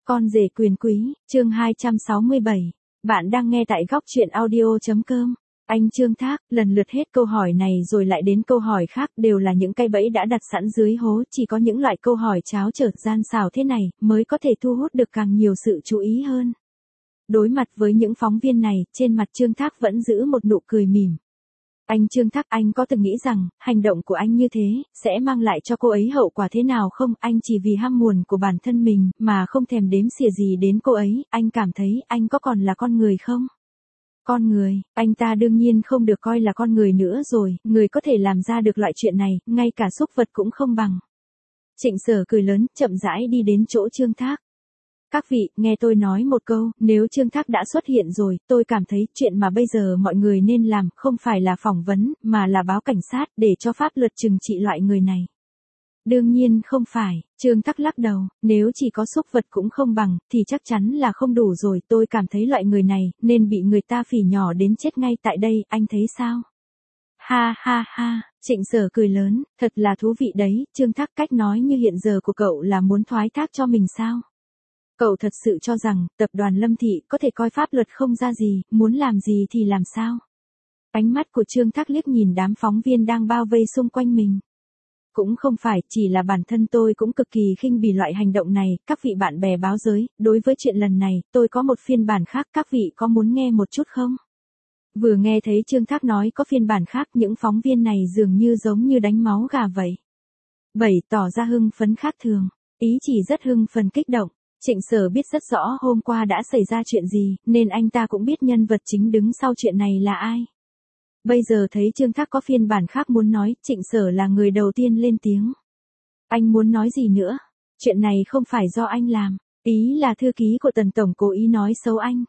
Con rể quyền quý, chương 267. Bạn đang nghe tại góc truyện audio.com. Anh Trương Thác, lần lượt hết câu hỏi này rồi lại đến câu hỏi khác, đều là những cái bẫy đã đặt sẵn dưới hố, chỉ có những loại câu hỏi tráo trở gian xảo thế này mới có thể thu hút được càng nhiều sự chú ý hơn. Đối mặt với những phóng viên này, trên mặt Trương Thác vẫn giữ một nụ cười mỉm. Anh Trương Thác, anh có từng nghĩ rằng, hành động của anh như thế, sẽ mang lại cho cô ấy hậu quả thế nào không? Anh chỉ vì ham muốn của bản thân mình, mà không thèm đếm xỉa gì đến cô ấy, anh cảm thấy anh có còn là con người không? Con người, anh ta đương nhiên không được coi là con người nữa rồi, người có thể làm ra được loại chuyện này, ngay cả súc vật cũng không bằng. Trịnh Sở cười lớn, chậm rãi đi đến chỗ Trương Thác. Các vị, nghe tôi nói một câu, nếu Trương Thác đã xuất hiện rồi, tôi cảm thấy chuyện mà bây giờ mọi người nên làm không phải là phỏng vấn, mà là báo cảnh sát để cho pháp luật trừng trị loại người này. Đương nhiên không phải, Trương Thác lắc đầu, nếu chỉ có súc vật cũng không bằng, thì chắc chắn là không đủ rồi, tôi cảm thấy loại người này, nên bị người ta phỉ nhỏ đến chết ngay tại đây, anh thấy sao? Ha ha ha, Trịnh Sở cười lớn, thật là thú vị đấy, Trương Thác, cách nói như hiện giờ của cậu là muốn thoái thác cho mình sao? Cậu thật sự cho rằng, tập đoàn Lâm Thị có thể coi pháp luật không ra gì, muốn làm gì thì làm sao? Ánh mắt của Trương Thác liếc nhìn đám phóng viên đang bao vây xung quanh mình. Cũng không phải, chỉ là bản thân tôi cũng cực kỳ khinh bỉ loại hành động này, các vị bạn bè báo giới, đối với chuyện lần này, tôi có một phiên bản khác, các vị có muốn nghe một chút không? Vừa nghe thấy Trương Thác nói có phiên bản khác, những phóng viên này dường như giống như đánh máu gà vậy. Bày tỏ ra hưng phấn khác thường, ý chỉ rất hưng phấn kích động. Trịnh Sở biết rất rõ hôm qua đã xảy ra chuyện gì, nên anh ta cũng biết nhân vật chính đứng sau chuyện này là ai. Bây giờ thấy Trương Thác có phiên bản khác muốn nói, Trịnh Sở là người đầu tiên lên tiếng. Anh muốn nói gì nữa? Chuyện này không phải do anh làm, ý là thư ký của Tần Tổng cố ý nói xấu anh.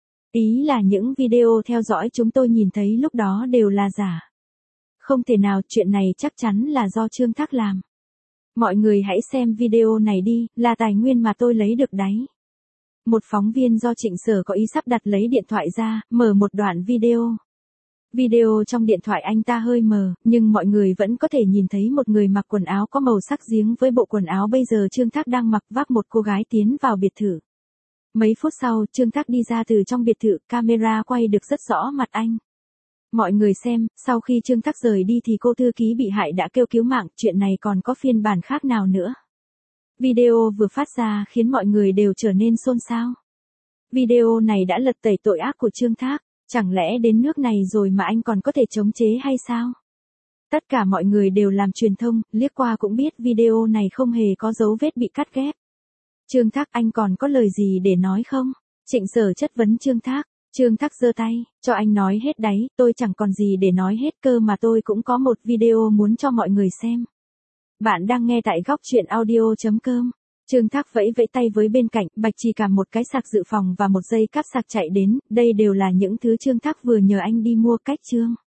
Ý là những video theo dõi chúng tôi nhìn thấy lúc đó đều là giả. Không thể nào, chuyện này chắc chắn là do Trương Thác làm. Mọi người hãy xem video này đi, là tài nguyên mà tôi lấy được đấy. Một phóng viên do Trịnh Sở có ý sắp đặt lấy điện thoại ra, mở một đoạn video. Video trong điện thoại anh ta hơi mờ, nhưng mọi người vẫn có thể nhìn thấy một người mặc quần áo có màu sắc giếng với bộ quần áo bây giờ Trương Thác đang mặc, vác một cô gái tiến vào biệt thự. Mấy phút sau, Trương Thác đi ra từ trong biệt thự, camera quay được rất rõ mặt anh. Mọi người xem, sau khi Trương Thác rời đi thì cô thư ký bị hại đã kêu cứu mạng, chuyện này còn có phiên bản khác nào nữa. Video vừa phát ra khiến mọi người đều trở nên xôn xao. Video này đã lật tẩy tội ác của Trương Thác, chẳng lẽ đến nước này rồi mà anh còn có thể chống chế hay sao? Tất cả mọi người đều làm truyền thông, liếc qua cũng biết video này không hề có dấu vết bị cắt ghép. Trương Thác, anh còn có lời gì để nói không? Trịnh Sở chất vấn Trương Thác. Trương Thác giơ tay, cho anh nói hết đấy, tôi chẳng còn gì để nói hết cơ mà tôi cũng có một video muốn cho mọi người xem. Bạn đang nghe tại góc truyện audio.com. Trương Thác vẫy vẫy tay với bên cạnh, Bạch Trì cầm một cái sạc dự phòng và một dây cáp sạc chạy đến, đây đều là những thứ Trương Thác vừa nhờ anh đi mua. Cách Trương